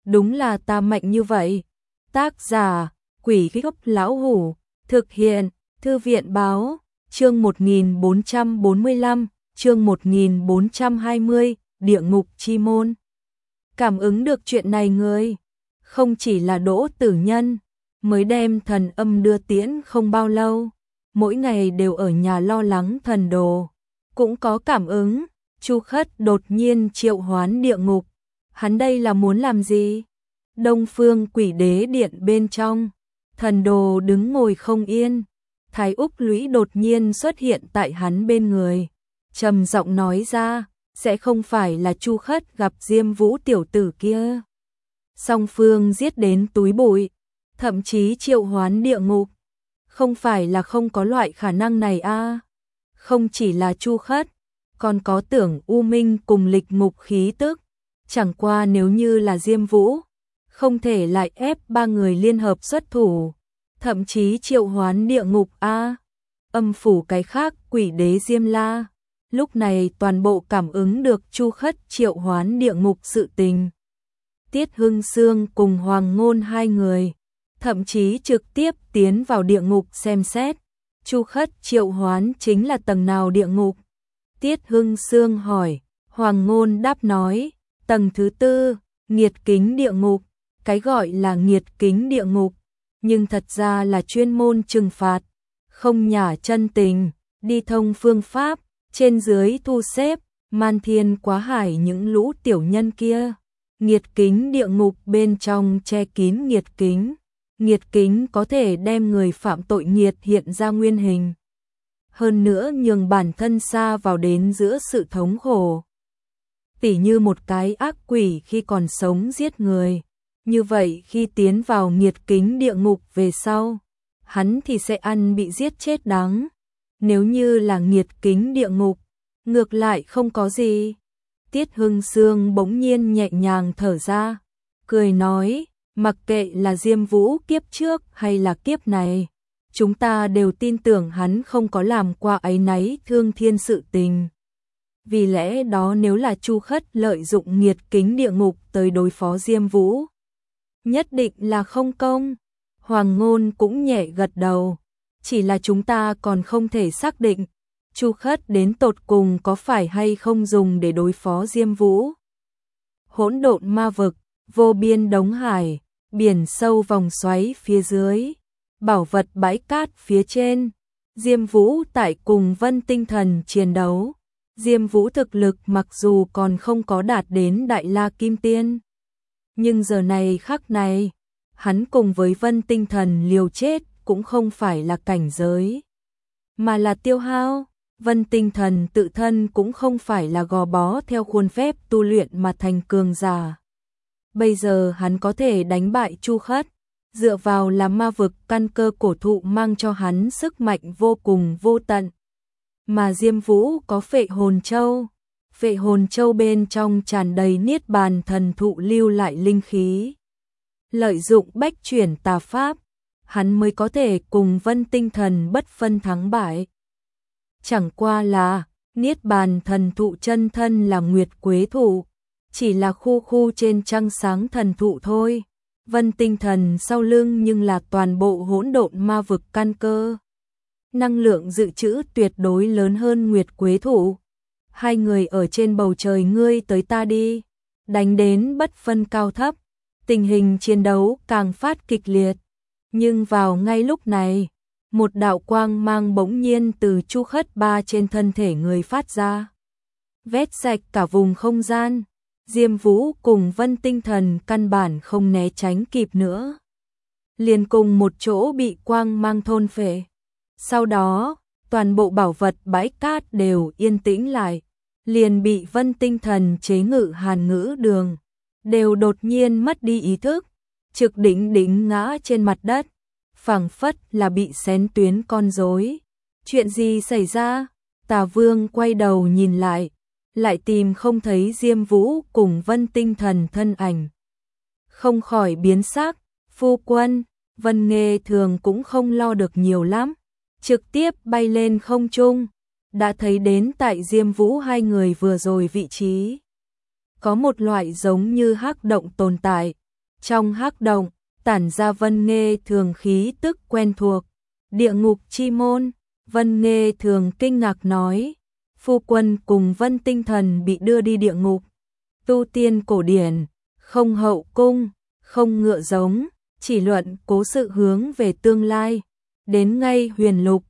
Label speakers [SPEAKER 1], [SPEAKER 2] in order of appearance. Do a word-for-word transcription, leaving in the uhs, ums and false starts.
[SPEAKER 1] đúng là ta mạnh như vậy. Tác giả, Quỷ Gốc Lão Hủ, thực hiện, Thư viện Báo, chương một nghìn bốn trăm bốn mươi lăm, chương một nghìn bốn trăm hai mươi, Địa ngục chi môn. Cảm ứng được chuyện này người, không chỉ là Đỗ Tử Nhân, mới đem thần âm đưa tiễn không bao lâu, mỗi ngày đều ở nhà lo lắng thần đồ, cũng có cảm ứng. Chu Khất đột nhiên triệu hoán địa ngục, hắn đây là muốn làm gì? Đông Phương Quỷ Đế điện bên trong, thần đồ đứng ngồi không yên, Thái Úc Lũy đột nhiên xuất hiện tại hắn bên người, trầm giọng nói ra, sẽ không phải là Chu Khất gặp Diêm Vũ tiểu tử kia. Song phương giết đến túi bụi, thậm chí triệu hoán địa ngục, không phải là không có loại khả năng này a. À? Không chỉ là Chu Khất, còn có Tưởng U Minh cùng Lịch Ngục khí tức, chẳng qua nếu như là Diêm Vũ, không thể lại ép ba người liên hợp xuất thủ, thậm chí triệu hoán địa ngục a. À? Âm phủ cái khác Quỷ Đế Diêm La, lúc này toàn bộ cảm ứng được Chu Khất triệu hoán địa ngục sự tình. Tiết Hưng Sương cùng Hoàng Ngôn hai người, thậm chí trực tiếp tiến vào địa ngục xem xét, Chu Khất triệu hoán chính là tầng nào địa ngục? Tiết Hưng Sương hỏi, Hoàng Ngôn đáp nói, tầng thứ tư, nghiệt kính địa ngục. Cái gọi là nghiệt kính địa ngục, nhưng thật ra là chuyên môn trừng phạt, không nhả chân tình, đi thông phương pháp, trên dưới thu xếp, man thiên quá hải những lũ tiểu nhân kia. Nghiệt kính địa ngục bên trong che kín nghiệt kính, nghiệt kính có thể đem người phạm tội nghiệt hiện ra nguyên hình. Hơn nữa nhường bản thân xa vào đến giữa sự thống khổ. Tỉ như một cái ác quỷ khi còn sống giết người, như vậy khi tiến vào nghiệt kính địa ngục về sau, hắn thì sẽ ăn bị giết chết đắng. Nếu như là nghiệt kính địa ngục, ngược lại không có gì. Tiết Hưng Sương bỗng nhiên nhẹ nhàng thở ra, cười nói, mặc kệ là Diêm Vũ kiếp trước hay là kiếp này, chúng ta đều tin tưởng hắn không có làm qua áy náy thương thiên sự tình. Vì lẽ đó nếu là Chu Khất lợi dụng nghiệt kính địa ngục tới đối phó Diêm Vũ, nhất định là không công. Hoàng Ngôn cũng nhẹ gật đầu, chỉ là chúng ta còn không thể xác định Chu Khất đến tột cùng có phải hay không dùng để đối phó Diêm Vũ. Hỗn độn ma vực, vô biên đống hải, biển sâu vòng xoáy phía dưới, bảo vật bãi cát phía trên, Diêm Vũ tại cùng Vân Tinh Thần chiến đấu. Diêm Vũ thực lực mặc dù còn không có đạt đến Đại La Kim Tiên, nhưng giờ này khắc này, hắn cùng với Vân Tinh Thần liều chết cũng không phải là cảnh giới, mà là tiêu hao. Vân Tinh Thần tự thân cũng không phải là gò bó theo khuôn phép tu luyện mà thành cường giả. Bây giờ hắn có thể đánh bại Chu Khất, dựa vào là ma vực căn cơ cổ thụ mang cho hắn sức mạnh vô cùng vô tận. Mà Diêm Vũ có Phệ Hồn Châu, Phệ Hồn Châu bên trong tràn đầy niết bàn thần thụ lưu lại linh khí. Lợi dụng bách chuyển tà pháp, hắn mới có thể cùng Vân Tinh Thần bất phân thắng bại. Chẳng qua là, niết bàn thần thụ chân thân là Nguyệt Quế thụ, chỉ là khu khu trên trăng sáng thần thụ thôi. Vân Tinh Thần sau lưng nhưng là toàn bộ hỗn độn ma vực căn cơ. Năng lượng dự trữ tuyệt đối lớn hơn Nguyệt Quế thụ. Hai người ở trên bầu trời ngươi tới ta đi, đánh đến bất phân cao thấp, tình hình chiến đấu càng phát kịch liệt. Nhưng vào ngay lúc này, một đạo quang mang bỗng nhiên từ Chu Khất ba trên thân thể người phát ra, vét sạch cả vùng không gian. Diêm Vũ cùng Vân Tinh Thần căn bản không né tránh kịp nữa, liền cùng một chỗ bị quang mang thôn phệ. Sau đó, toàn bộ bảo vật bãi cát đều yên tĩnh lại, liền bị Vân Tinh Thần chế ngự Hàn Ngữ Đường, đều đột nhiên mất đi ý thức, trực đỉnh đỉnh ngã trên mặt đất, phảng phất là bị xén tuyến con rối. Chuyện gì xảy ra? Tà Vương quay đầu nhìn lại, lại tìm không thấy Diêm Vũ cùng Vân Tinh Thần thân ảnh. Không khỏi biến sắc, phu quân, Vân Nghê Thường cũng không lo được nhiều lắm, trực tiếp bay lên không trung, đã thấy đến tại Diêm Vũ hai người vừa rồi vị trí. Có một loại giống như hắc động tồn tại, Trong hắc động, tản ra Vân Nghê Thường khí tức quen thuộc. Địa ngục chi môn, Vân Nghê Thường kinh ngạc nói, phu quân cùng Vân Tinh Thần bị đưa đi địa ngục. Tu tiên cổ điển, không hậu cung, không ngựa giống, chỉ luận cố sự hướng về tương lai. Đến ngay huyền lục,